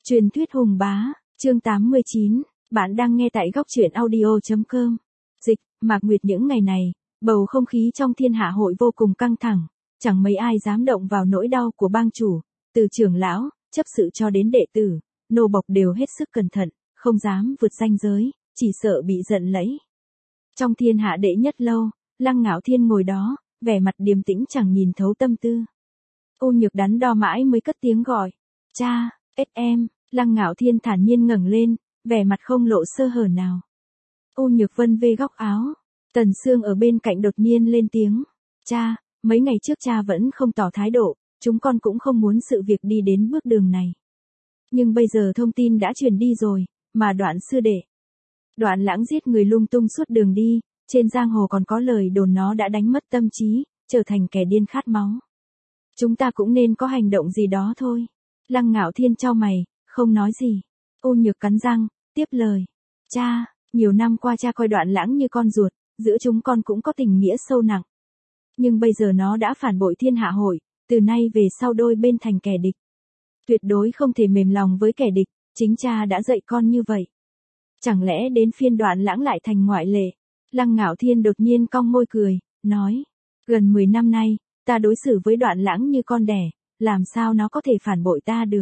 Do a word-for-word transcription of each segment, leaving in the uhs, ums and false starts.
Truyền thuyết hùng bá, chương tám mươi chín, bạn đang nghe tại góc truyện audio.com. Dịch, Mạc Nguyệt những ngày này, bầu không khí trong thiên hạ hội vô cùng căng thẳng, chẳng mấy ai dám động vào nỗi đau của bang chủ, từ trưởng lão, chấp sự cho đến đệ tử, nô bộc đều hết sức cẩn thận, không dám vượt ranh giới, chỉ sợ bị giận lẫy. Trong thiên hạ đệ nhất lâu, Lăng Ngạo Thiên ngồi đó, vẻ mặt điềm tĩnh chẳng nhìn thấu tâm tư. Ô Nhược đắn đo mãi mới cất tiếng gọi, cha, ết em. Lăng Ngạo Thiên thản nhiên ngẩng lên, vẻ mặt không lộ sơ hở nào. Ô Nhược vân vê góc áo, Tần Sương ở bên cạnh đột nhiên lên tiếng, cha, mấy ngày trước cha vẫn không tỏ thái độ, chúng con cũng không muốn sự việc đi đến bước đường này. Nhưng bây giờ thông tin đã truyền đi rồi, mà Đoạn sư đệ. Đoạn Lãng giết người lung tung suốt đường đi, trên giang hồ còn có lời đồn nó đã đánh mất tâm trí, trở thành kẻ điên khát máu. Chúng ta cũng nên có hành động gì đó thôi. Lăng Ngạo Thiên chau mày, không nói gì. Ô Nhược cắn răng, tiếp lời. Cha, nhiều năm qua cha coi Đoạn Lãng như con ruột, giữa chúng con cũng có tình nghĩa sâu nặng. Nhưng bây giờ nó đã phản bội thiên hạ hội, từ nay về sau đôi bên thành kẻ địch. Tuyệt đối không thể mềm lòng với kẻ địch, chính cha đã dạy con như vậy. Chẳng lẽ đến phiên Đoạn Lãng lại thành ngoại lệ? Lăng Ngạo Thiên đột nhiên cong môi cười, nói. Gần mười năm nay, ta đối xử với Đoạn Lãng như con đẻ, làm sao nó có thể phản bội ta được?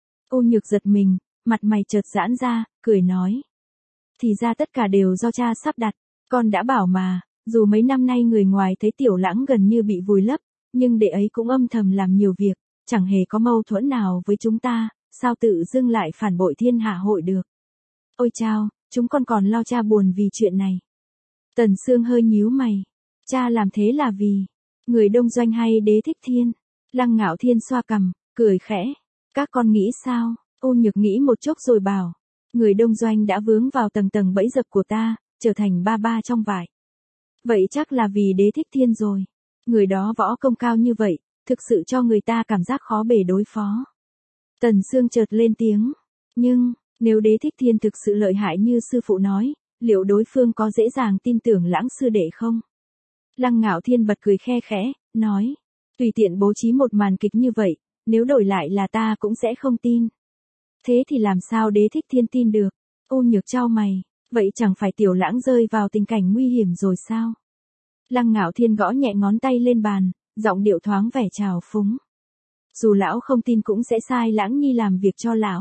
Ô Nhược giật mình, mặt mày chợt giãn ra, cười nói. Thì ra tất cả đều do cha sắp đặt, con đã bảo mà, dù mấy năm nay người ngoài thấy Tiểu Lãng gần như bị vùi lấp, nhưng đệ ấy cũng âm thầm làm nhiều việc, chẳng hề có mâu thuẫn nào với chúng ta, sao tự dưng lại phản bội thiên hạ hội được. Ôi chao, chúng con còn lo cha buồn vì chuyện này. Tần Sương hơi nhíu mày, cha làm thế là vì, người Đông Doanh hay Đế Thích Thiên? Lăng Ngạo Thiên xoa cằm, cười khẽ. Các con nghĩ sao? Ô Nhược nghĩ một chốc rồi bảo. Người Đông Doanh đã vướng vào tầng tầng bẫy dập của ta, trở thành ba ba trong vải. Vậy chắc là vì Đế Thích Thiên rồi. Người đó võ công cao như vậy, thực sự cho người ta cảm giác khó bề đối phó. Tần Sương chợt lên tiếng. Nhưng, nếu Đế Thích Thiên thực sự lợi hại như sư phụ nói, liệu đối phương có dễ dàng tin tưởng Lãng sư đệ không? Lăng Ngạo Thiên bật cười khe khẽ, nói. Tùy tiện bố trí một màn kịch như vậy, nếu đổi lại là ta cũng sẽ không tin. Thế thì làm sao Đế Thích Thiên tin được? Ô Nhược chau mày, vậy chẳng phải Tiểu Lãng rơi vào tình cảnh nguy hiểm rồi sao? Lăng Ngạo Thiên gõ nhẹ ngón tay lên bàn, giọng điệu thoáng vẻ trào phúng. Dù lão không tin cũng sẽ sai Lãng Nhi làm việc cho lão.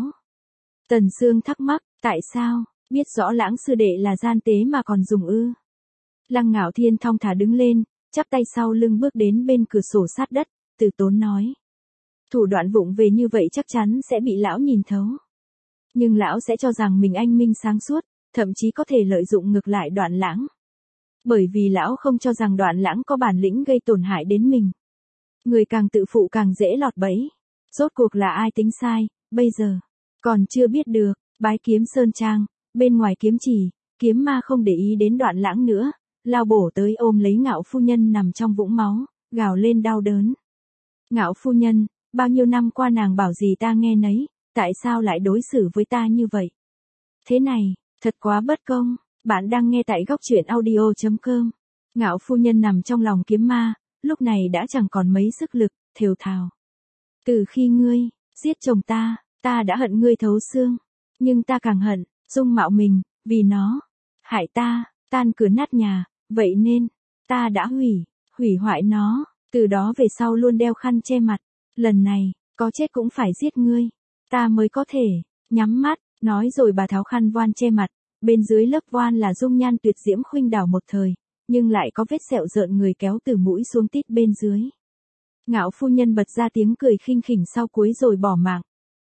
Tần Sương thắc mắc, tại sao, biết rõ Lãng sư đệ là gian tế mà còn dùng ư? Lăng Ngạo Thiên thong thả đứng lên, chắp tay sau lưng bước đến bên cửa sổ sát đất, từ tốn nói. Thủ đoạn vụng về như vậy chắc chắn sẽ bị lão nhìn thấu. Nhưng lão sẽ cho rằng mình anh minh sáng suốt, thậm chí có thể lợi dụng ngược lại Đoạn Lãng. Bởi vì lão không cho rằng Đoạn Lãng có bản lĩnh gây tổn hại đến mình. Người càng tự phụ càng dễ lọt bẫy. Rốt cuộc là ai tính sai, bây giờ, còn chưa biết được. Bái Kiếm Sơn Trang, bên ngoài kiếm chỉ, kiếm ma không để ý đến Đoạn Lãng nữa, lao bổ tới ôm lấy Ngạo phu nhân nằm trong vũng máu, gào lên đau đớn. Ngạo phu nhân, bao nhiêu năm qua nàng bảo gì ta nghe nấy, tại sao lại đối xử với ta như vậy? Thế này, thật quá bất công. Bạn đang nghe tại góc truyện audio.com. Ngạo phu nhân nằm trong lòng kiếm ma, lúc này đã chẳng còn mấy sức lực, thều thào. Từ khi ngươi giết chồng ta, ta đã hận ngươi thấu xương, nhưng ta càng hận dung mạo mình, vì nó hại ta, tan cửa nát nhà, vậy nên ta đã hủy, hủy hoại nó, từ đó về sau luôn đeo khăn che mặt. Lần này, có chết cũng phải giết ngươi, ta mới có thể nhắm mắt. Nói rồi bà tháo khăn voan che mặt, bên dưới lớp voan là dung nhan tuyệt diễm khuynh đảo một thời, nhưng lại có vết sẹo rợn người kéo từ mũi xuống tít bên dưới. Ngạo phu nhân bật ra tiếng cười khinh khỉnh sau cuối rồi bỏ mạng.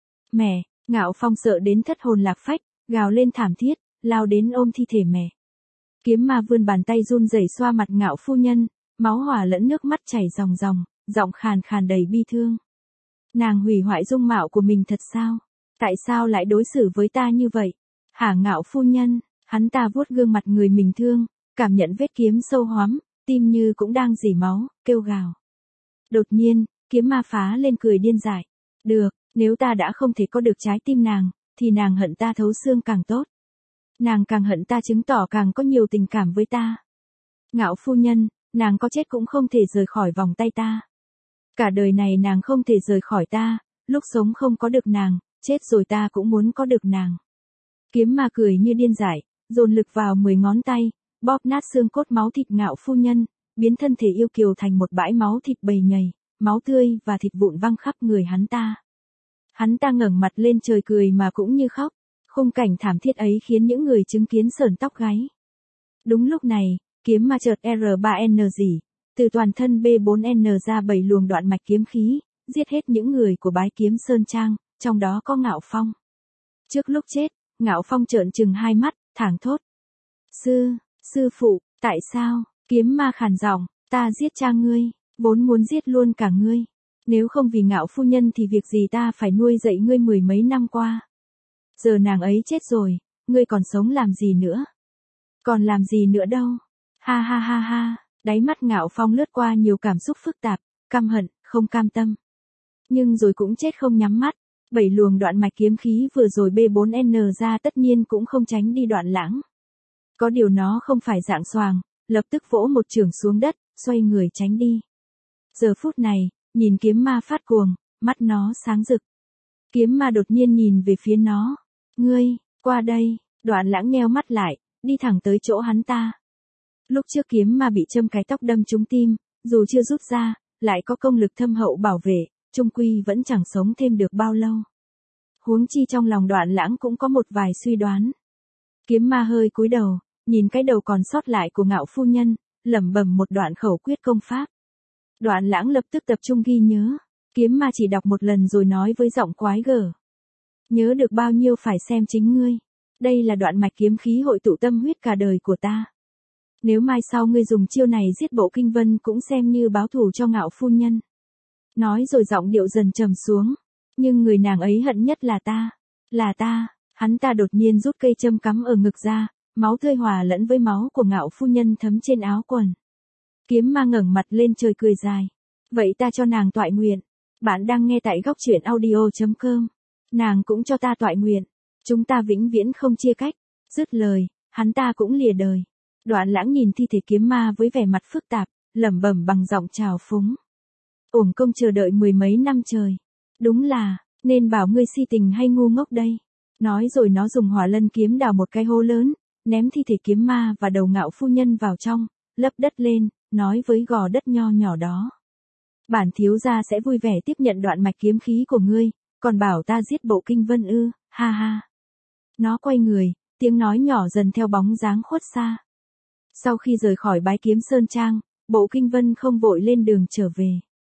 Mẹ, Ngạo Phong sợ đến thất hồn lạc phách, gào lên thảm thiết, lao đến ôm thi thể mẹ. Kiếm ma vươn bàn tay run rẩy xoa mặt Ngạo phu nhân, máu hòa lẫn nước mắt chảy ròng ròng, giọng khàn khàn đầy bi thương. Nàng hủy hoại dung mạo của mình thật sao? Tại sao lại đối xử với ta như vậy? Hả Ngạo phu nhân? Hắn ta vuốt gương mặt người mình thương, cảm nhận vết kiếm sâu hoắm, tim như cũng đang rỉ máu, kêu gào. Đột nhiên, kiếm ma phá lên cười điên dại. Được, nếu ta đã không thể có được trái tim nàng, thì nàng hận ta thấu xương càng tốt. Nàng càng hận ta chứng tỏ càng có nhiều tình cảm với ta. Ngạo phu nhân, nàng có chết cũng không thể rời khỏi vòng tay ta. Cả đời này nàng không thể rời khỏi ta, lúc sống không có được nàng, chết rồi ta cũng muốn có được nàng. Kiếm ma cười như điên dại, dồn lực vào mười ngón tay, bóp nát xương cốt máu thịt Ngạo phu nhân, biến thân thể yêu kiều thành một bãi máu thịt bầy nhầy, máu tươi và thịt vụn văng khắp người hắn ta. Hắn ta ngẩng mặt lên trời cười mà cũng như khóc, khung cảnh thảm thiết ấy khiến những người chứng kiến sởn tóc gáy. Đúng lúc này, kiếm ma chợt R ba N gì, từ toàn thân B bốn N ra bảy luồng đoạn mạch kiếm khí, giết hết những người của Bái Kiếm Sơn Trang, trong đó có Ngạo Phong. Trước lúc chết, Ngạo Phong trợn trừng hai mắt, thảng thốt. Sư, sư phụ, tại sao? Kiếm ma khàn giọng, ta giết cha ngươi, vốn muốn giết luôn cả ngươi. Nếu không vì Ngạo phu nhân thì việc gì ta phải nuôi dạy ngươi mười mấy năm qua. Giờ nàng ấy chết rồi, ngươi còn sống làm gì nữa? Còn làm gì nữa đâu? Ha ha ha ha, đáy mắt Ngạo Phong lướt qua nhiều cảm xúc phức tạp, căm hận, không cam tâm. Nhưng rồi cũng chết không nhắm mắt, bảy luồng đoạn mạch kiếm khí vừa rồi B bốn N ra tất nhiên cũng không tránh đi Đoạn Lãng. Có điều nó không phải dạng xoàng, lập tức vỗ một chưởng xuống đất, xoay người tránh đi. Giờ phút này, nhìn kiếm ma phát cuồng, mắt nó sáng rực. Kiếm ma đột nhiên nhìn về phía nó. Ngươi, qua đây, Đoạn Lãng nheo mắt lại, đi thẳng tới chỗ hắn ta. Lúc trước kiếm ma bị châm cái tóc đâm trúng tim, dù chưa rút ra, lại có công lực thâm hậu bảo vệ, chung quy vẫn chẳng sống thêm được bao lâu. Huống chi trong lòng Đoạn Lãng cũng có một vài suy đoán. Kiếm ma hơi cúi đầu, nhìn cái đầu còn sót lại của Ngạo phu nhân, lẩm bẩm một đoạn khẩu quyết công pháp. Đoạn Lãng lập tức tập trung ghi nhớ, kiếm ma chỉ đọc một lần rồi nói với giọng quái gở. Nhớ được bao nhiêu phải xem chính ngươi. Đây là đoạn mạch kiếm khí hội tụ tâm huyết cả đời của ta. Nếu mai sau ngươi dùng chiêu này giết Bộ Kinh Vân cũng xem như báo thù cho Ngạo phu nhân. Nói rồi giọng điệu dần trầm xuống. Nhưng người nàng ấy hận nhất là ta. Là ta. Hắn ta đột nhiên rút cây châm cắm ở ngực ra, máu tươi hòa lẫn với máu của Ngạo phu nhân thấm trên áo quần. Kiếm ma ngẩng mặt lên trời cười dài. Vậy ta cho nàng toại nguyện. Bạn đang nghe tại góc truyện audio chấm com. Nàng cũng cho ta toại nguyện. Chúng ta vĩnh viễn không chia cách. Dứt lời, hắn ta cũng lìa đời. Đoạn Lãng nhìn thi thể kiếm ma với vẻ mặt phức tạp, lẩm bẩm bằng giọng trào phúng. Uổng công chờ đợi mười mấy năm trời. Đúng là, nên bảo ngươi si tình hay ngu ngốc đây. Nói rồi nó dùng hỏa lân kiếm đào một cái hố lớn, ném thi thể kiếm ma và đầu Ngạo phu nhân vào trong, lấp đất lên, nói với gò đất nho nhỏ đó. Bản thiếu gia sẽ vui vẻ tiếp nhận đoạn mạch kiếm khí của ngươi, còn bảo ta giết Bộ Kinh Vân ư, ha ha. Nó quay người, tiếng nói nhỏ dần theo bóng dáng khuất xa. Sau khi rời khỏi Bái Kiếm Sơn Trang, Bộ Kinh Vân không vội lên đường trở về.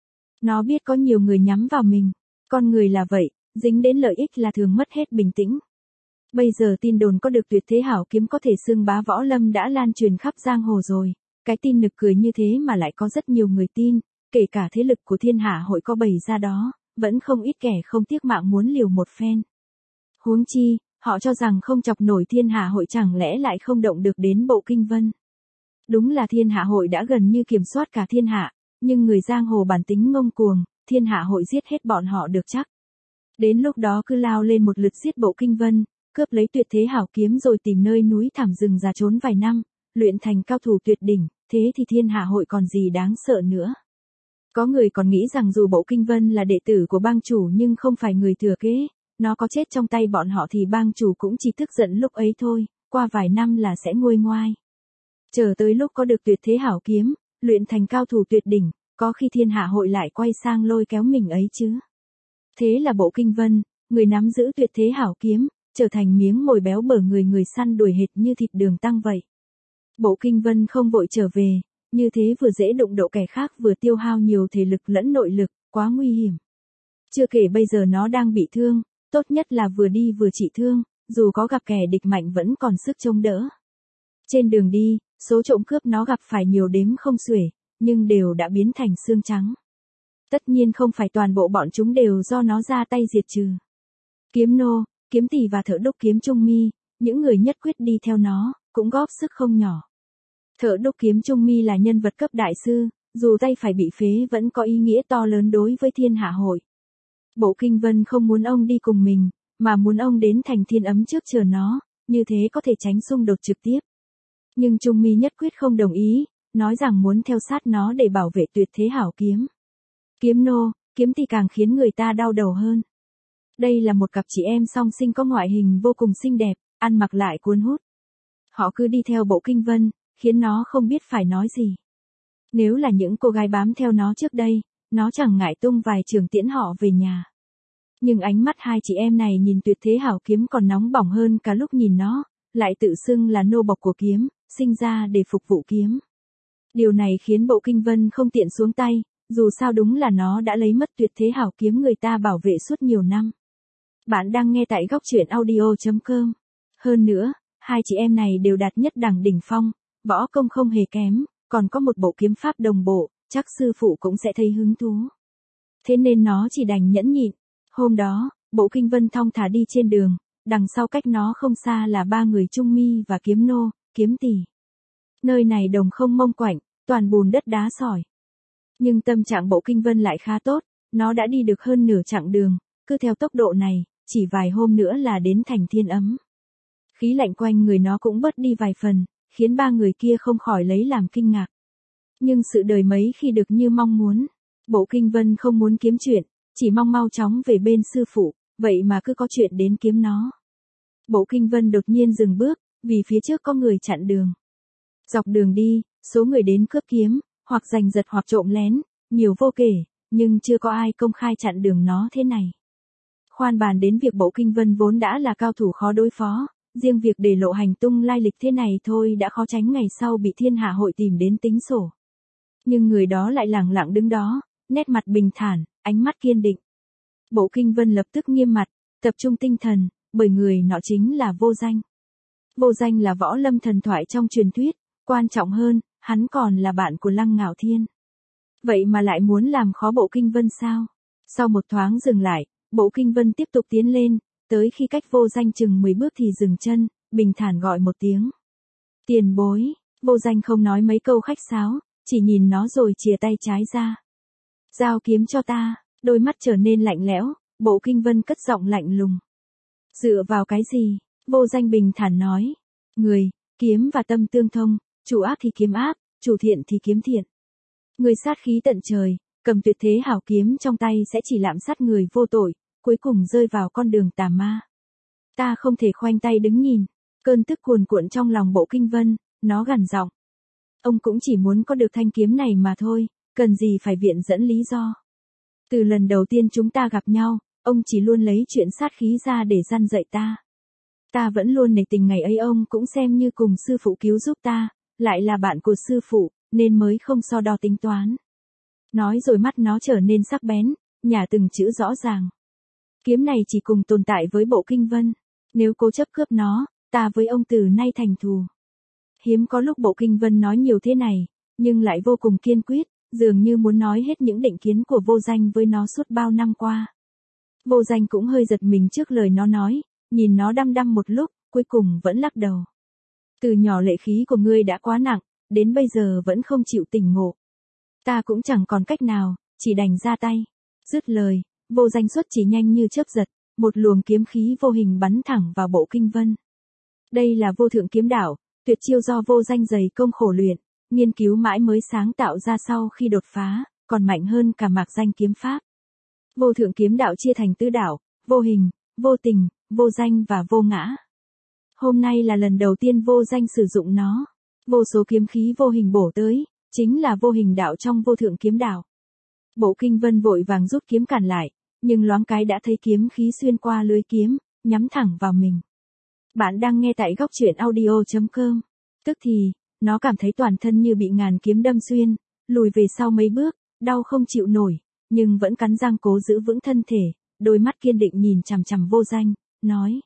Nó biết có nhiều người nhắm vào mình, con người là vậy, dính đến lợi ích là thường mất hết bình tĩnh. Bây giờ tin đồn có được tuyệt thế hảo kiếm có thể xưng bá võ lâm đã lan truyền khắp giang hồ rồi, cái tin nực cười như thế mà lại có rất nhiều người tin, kể cả thế lực của Thiên Hạ Hội có bày ra đó, vẫn không ít kẻ không tiếc mạng muốn liều một phen. Huống chi, họ cho rằng không chọc nổi Thiên Hạ Hội chẳng lẽ lại không động được đến Bộ Kinh Vân. Đúng là Thiên Hạ Hội đã gần như kiểm soát cả thiên hạ, nhưng người giang hồ bản tính ngông cuồng, Thiên Hạ Hội giết hết bọn họ được chắc. Đến lúc đó cứ lao lên một lượt giết Bộ Kinh Vân, cướp lấy tuyệt thế hảo kiếm rồi tìm nơi núi thẳm rừng già trốn vài năm, luyện thành cao thủ tuyệt đỉnh, thế thì Thiên Hạ Hội còn gì đáng sợ nữa. Có người còn nghĩ rằng dù Bộ Kinh Vân là đệ tử của bang chủ nhưng không phải người thừa kế, nó có chết trong tay bọn họ thì bang chủ cũng chỉ tức giận lúc ấy thôi, qua vài năm là sẽ nguôi ngoai. Chờ tới lúc có được tuyệt thế hảo kiếm, luyện thành cao thủ tuyệt đỉnh, có khi Thiên Hạ Hội lại quay sang lôi kéo mình ấy chứ. Thế là Bộ Kinh Vân, người nắm giữ tuyệt thế hảo kiếm, trở thành miếng mồi béo bở người người săn đuổi hệt như thịt đường tăng vậy. Bộ Kinh Vân không vội trở về, như thế vừa dễ đụng độ kẻ khác vừa tiêu hao nhiều thể lực lẫn nội lực, quá nguy hiểm. Chưa kể bây giờ nó đang bị thương, tốt nhất là vừa đi vừa trị thương, dù có gặp kẻ địch mạnh vẫn còn sức chống đỡ. Trên đường đi, số trộm cướp nó gặp phải nhiều đếm không xuể, nhưng đều đã biến thành xương trắng. Tất nhiên không phải toàn bộ bọn chúng đều do nó ra tay diệt trừ. Kiếm nô, kiếm tỷ và thợ đúc kiếm Trung Mi, những người nhất quyết đi theo nó, cũng góp sức không nhỏ. Thợ đúc kiếm Trung Mi là nhân vật cấp đại sư, dù tay phải bị phế vẫn có ý nghĩa to lớn đối với Thiên Hạ Hội. Bộ Kinh Vân không muốn ông đi cùng mình, mà muốn ông đến thành Thiên Ấm trước chờ nó, như thế có thể tránh xung đột trực tiếp. Nhưng Trung Mi nhất quyết không đồng ý, nói rằng muốn theo sát nó để bảo vệ tuyệt thế hảo kiếm. Kiếm nô, kiếm tỷ càng khiến người ta đau đầu hơn. Đây là một cặp chị em song sinh có ngoại hình vô cùng xinh đẹp, ăn mặc lại cuốn hút. Họ cứ đi theo Bộ Kinh Vân, khiến nó không biết phải nói gì. Nếu là những cô gái bám theo nó trước đây, nó chẳng ngại tung vài trường tiễn họ về nhà. Nhưng ánh mắt hai chị em này nhìn Tuyệt Thế Hảo Kiếm còn nóng bỏng hơn cả lúc nhìn nó, lại tự xưng là nô bộc của kiếm, sinh ra để phục vụ kiếm. Điều này khiến Bộ Kinh Vân không tiện xuống tay, dù sao đúng là nó đã lấy mất Tuyệt Thế Hảo Kiếm người ta bảo vệ suốt nhiều năm. Bạn đang nghe tại góc truyện audio chấm com. Hơn nữa, hai chị em này đều đạt nhất đẳng đỉnh phong, võ công không hề kém, còn có một bộ kiếm pháp đồng bộ, chắc sư phụ cũng sẽ thấy hứng thú. Thế nên nó chỉ đành nhẫn nhịn. Hôm đó, Bộ Kinh Vân thong thả đi trên đường, đằng sau cách nó không xa là ba người Trung Mi và Kiếm Nô, Kiếm Tỷ. Nơi này đồng không mông quạnh, toàn bùn đất đá sỏi. Nhưng tâm trạng Bộ Kinh Vân lại khá tốt, nó đã đi được hơn nửa chặng đường, cứ theo tốc độ này, chỉ vài hôm nữa là đến thành Thiên Ấm. Khí lạnh quanh người nó cũng bớt đi vài phần, khiến ba người kia không khỏi lấy làm kinh ngạc. Nhưng sự đời mấy khi được như mong muốn. Bộ Kinh Vân không muốn kiếm chuyện, chỉ mong mau chóng về bên sư phụ, vậy mà cứ có chuyện đến kiếm nó. Bộ Kinh Vân đột nhiên dừng bước, vì phía trước có người chặn đường. Dọc đường đi, số người đến cướp kiếm, hoặc giành giật hoặc trộm lén, nhiều vô kể, nhưng chưa có ai công khai chặn đường nó thế này. Khoan bàn đến việc Bộ Kinh Vân vốn đã là cao thủ khó đối phó, riêng việc để lộ hành tung lai lịch thế này thôi đã khó tránh ngày sau bị thiên hạ hội tìm đến tính sổ. Nhưng người đó lại lẳng lặng đứng đó, nét mặt bình thản, ánh mắt kiên định. Bộ Kinh Vân lập tức nghiêm mặt, tập trung tinh thần, bởi người nọ chính là Vô Danh. Vô Danh là võ lâm thần thoại trong truyền thuyết, quan trọng hơn, hắn còn là bạn của Lăng Ngạo Thiên. Vậy mà lại muốn làm khó Bộ Kinh Vân sao? Sau một thoáng dừng lại, Bộ Kinh Vân tiếp tục tiến lên, tới khi cách Vô Danh chừng mười bước thì dừng chân, bình thản gọi một tiếng. Tiền bối. Vô Danh không nói mấy câu khách sáo, chỉ nhìn nó rồi chìa tay trái ra. Giao kiếm cho ta. Đôi mắt trở nên lạnh lẽo, Bộ Kinh Vân cất giọng lạnh lùng. Dựa vào cái gì? Vô Danh bình thản nói. Người, kiếm và tâm tương thông, chủ ác thì kiếm ác, chủ thiện thì kiếm thiện. Người sát khí tận trời, cầm Tuyệt Thế Hảo Kiếm trong tay sẽ chỉ lạm sát người vô tội, cuối cùng rơi vào con đường tà ma. Ta không thể khoanh tay đứng nhìn. Cơn tức cuồn cuộn trong lòng Bộ Kinh Vân, nó gằn giọng. Ông cũng chỉ muốn có được thanh kiếm này mà thôi, cần gì phải viện dẫn lý do. Từ lần đầu tiên chúng ta gặp nhau, ông chỉ luôn lấy chuyện sát khí ra để răn dạy ta. Ta vẫn luôn nể tình ngày ấy ông cũng xem như cùng sư phụ cứu giúp ta, lại là bạn của sư phụ, nên mới không so đo tính toán. Nói rồi mắt nó trở nên sắc bén, nhả từng chữ rõ ràng. Kiếm này chỉ cùng tồn tại với Bộ Kinh Vân. Nếu cố chấp cướp nó, ta với ông từ nay thành thù. Hiếm có lúc Bộ Kinh Vân nói nhiều thế này, nhưng lại vô cùng kiên quyết, dường như muốn nói hết những định kiến của Vô Danh với nó suốt bao năm qua. Vô Danh cũng hơi giật mình trước lời nó nói, nhìn nó đăm đăm một lúc, cuối cùng vẫn lắc đầu. Từ nhỏ lệ khí của ngươi đã quá nặng, đến bây giờ vẫn không chịu tỉnh ngộ. Ta cũng chẳng còn cách nào, chỉ đành ra tay. Dứt lời, Vô Danh xuất chỉ nhanh như chớp giật, một luồng kiếm khí vô hình bắn thẳng vào Bộ Kinh Vân. Đây là Vô Thượng Kiếm Đạo, tuyệt chiêu do Vô Danh dày công khổ luyện, nghiên cứu mãi mới sáng tạo ra sau khi đột phá, còn mạnh hơn cả mạc danh kiếm pháp. Vô Thượng Kiếm Đạo chia thành tứ đạo, vô hình, vô tình, vô danh và vô ngã. Hôm nay là lần đầu tiên Vô Danh sử dụng nó. Vô số kiếm khí vô hình bổ tới, chính là vô hình đạo trong Vô Thượng Kiếm Đạo. Bộ Kinh Vân vội vàng rút kiếm cản lại, nhưng loáng cái đã thấy kiếm khí xuyên qua lưới kiếm, nhắm thẳng vào mình. Bạn đang nghe tại góc truyện audio chấm com. Tức thì, nó cảm thấy toàn thân như bị ngàn kiếm đâm xuyên, lùi về sau mấy bước, đau không chịu nổi, nhưng vẫn cắn răng cố giữ vững thân thể, đôi mắt kiên định nhìn chằm chằm Vô Danh, nói.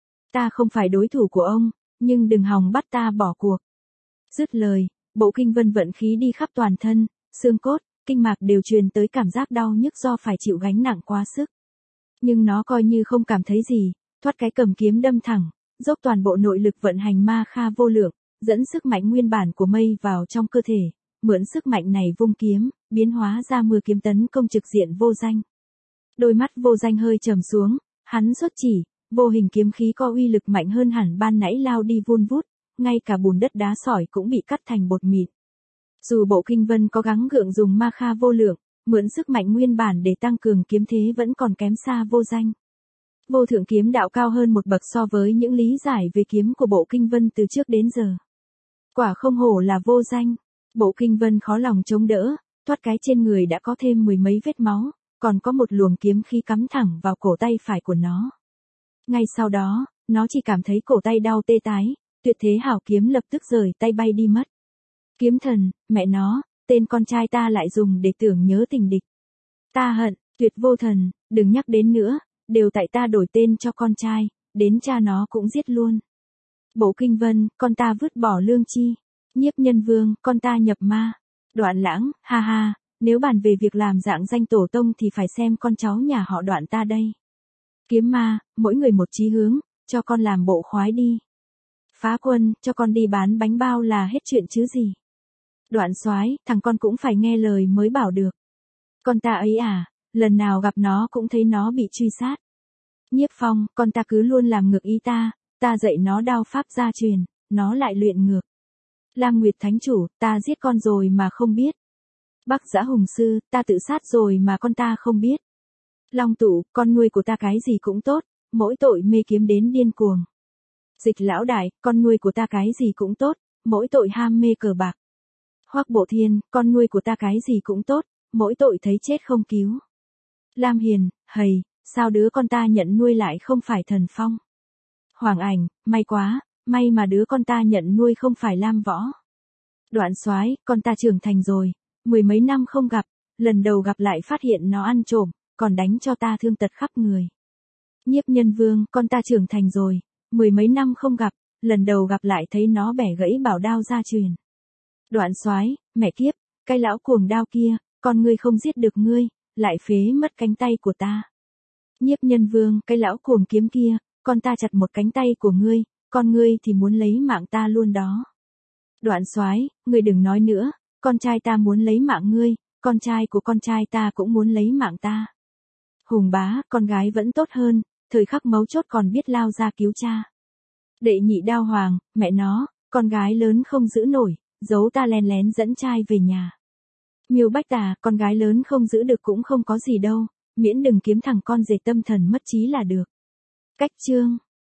Ta không phải đối thủ của ông, nhưng đừng hòng bắt ta bỏ cuộc. Dứt lời, Bộ Kinh Vân vận khí đi khắp toàn thân, xương cốt, kinh mạc đều truyền tới cảm giác đau nhức do phải chịu gánh nặng quá sức. Nhưng nó coi như không cảm thấy gì, thoát cái cầm kiếm đâm thẳng, dốc toàn bộ nội lực vận hành ma kha vô lượng, dẫn sức mạnh nguyên bản của mây vào trong cơ thể, mượn sức mạnh này vung kiếm, biến hóa ra mưa kiếm tấn công trực diện Vô Danh. Đôi mắt Vô Danh hơi trầm xuống, hắn xuất chỉ, vô hình kiếm khí có uy lực mạnh hơn hẳn ban nãy lao đi vun vút, ngay cả bùn đất đá sỏi cũng bị cắt thành bột mịn. Dù Bộ Kinh Vân có gắng gượng dùng ma kha vô lượng, mượn sức mạnh nguyên bản để tăng cường kiếm thế vẫn còn kém xa Vô Danh. Vô thượng kiếm đạo cao hơn một bậc so với những lý giải về kiếm của bộ kinh vân từ trước đến giờ. Quả không hổ là vô danh. Bộ kinh vân khó lòng chống đỡ, thoát cái trên người đã có thêm mười mấy vết máu, còn có một luồng kiếm khí cắm thẳng vào cổ tay phải của nó. Ngay sau đó, nó chỉ cảm thấy cổ tay đau tê tái, tuyệt thế hảo kiếm lập tức rời tay bay đi mất. Kiếm thần, mẹ nó, tên con trai ta lại dùng để tưởng nhớ tình địch. Ta hận, tuyệt vô thần, đừng nhắc đến nữa, đều tại ta đổi tên cho con trai, đến cha nó cũng giết luôn. Bộ kinh vân, con ta vứt bỏ lương chi. Nhiếp nhân vương, con ta nhập ma. Đoạn lãng, ha ha, nếu bàn về việc làm dạng danh tổ tông thì phải xem con cháu nhà họ Đoạn ta đây. Kiếm ma, mỗi người một chí hướng, cho con làm bộ khoái đi. Phá quân, cho con đi bán bánh bao là hết chuyện chứ gì. Đoạn soái, thằng con cũng phải nghe lời mới bảo được. Con ta ấy à, lần nào gặp nó cũng thấy nó bị truy sát. Nhiếp phong, con ta cứ luôn làm ngược ý ta, ta dạy nó đao pháp gia truyền, nó lại luyện ngược. Lam Nguyệt Thánh Chủ, ta giết con rồi mà không biết. Bắc Giã Hùng Sư, ta tự sát rồi mà con ta không biết. Long Tụ, con nuôi của ta cái gì cũng tốt, mỗi tội mê kiếm đến điên cuồng. Dịch Lão Đại, con nuôi của ta cái gì cũng tốt, mỗi tội ham mê cờ bạc. Hoắc Bộ Thiên, con nuôi của ta cái gì cũng tốt, mỗi tội thấy chết không cứu. Lam Hiền, hầy, sao đứa con ta nhận nuôi lại không phải Thần Phong? Hoàng Ảnh, may quá, may mà đứa con ta nhận nuôi không phải Lam Võ. Đoạn soái, con ta trưởng thành rồi, mười mấy năm không gặp, lần đầu gặp lại phát hiện nó ăn trộm, còn đánh cho ta thương tật khắp người. Nhiếp nhân vương, con ta trưởng thành rồi, mười mấy năm không gặp, lần đầu gặp lại thấy nó bẻ gãy bảo đao gia truyền. Đoạn soái, mẹ kiếp, cái lão cuồng đao kia, con ngươi không giết được ngươi, lại phế mất cánh tay của ta. Nhiếp nhân vương, cái lão cuồng kiếm kia, con ta chặt một cánh tay của ngươi, con ngươi thì muốn lấy mạng ta luôn đó. Đoạn soái, ngươi đừng nói nữa, con trai ta muốn lấy mạng ngươi, con trai của con trai ta cũng muốn lấy mạng ta. Hùng bá, con gái vẫn tốt hơn, thời khắc mấu chốt còn biết lao ra cứu cha. Đệ nhị đao hoàng, mẹ nó, con gái lớn không giữ nổi, giấu ta len lén dẫn trai về nhà. Miêu Bách Tà, con gái lớn không giữ được cũng không có gì đâu, miễn đừng kiếm thằng con rể tâm thần mất trí là được. Cách chương